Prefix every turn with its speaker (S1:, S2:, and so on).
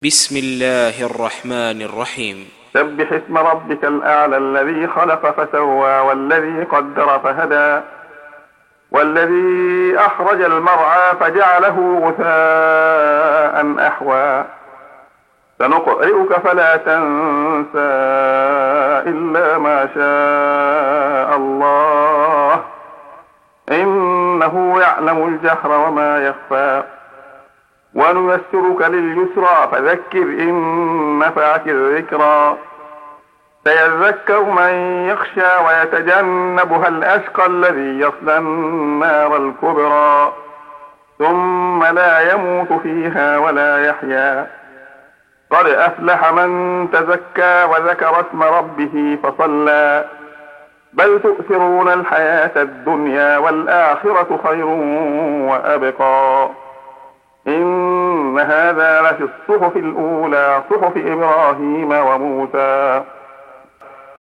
S1: بسم الله الرحمن الرحيم.
S2: سبح اسم ربك الأعلى الذي خلق فسوى والذي قدر فهدى والذي أخرج المرعى فجعله غثاء أحوى سنقرئك فلا تنسى إلا ما شاء الله إنه يعلم الجهر وما يخفى ونيسرك لليسرى فذكر إن نفعت الذكرى سيذكر من يخشى ويتجنبها الأشقى الذي يصلى النار الكبرى ثم لا يموت فيها ولا يحيا قد أفلح من تزكى وذكر اسم ربه فصلى بل تؤثرون الحياة الدنيا والآخرة خير وأبقى إن هذا لفي الصحف الأولى صحف إبراهيم وموسى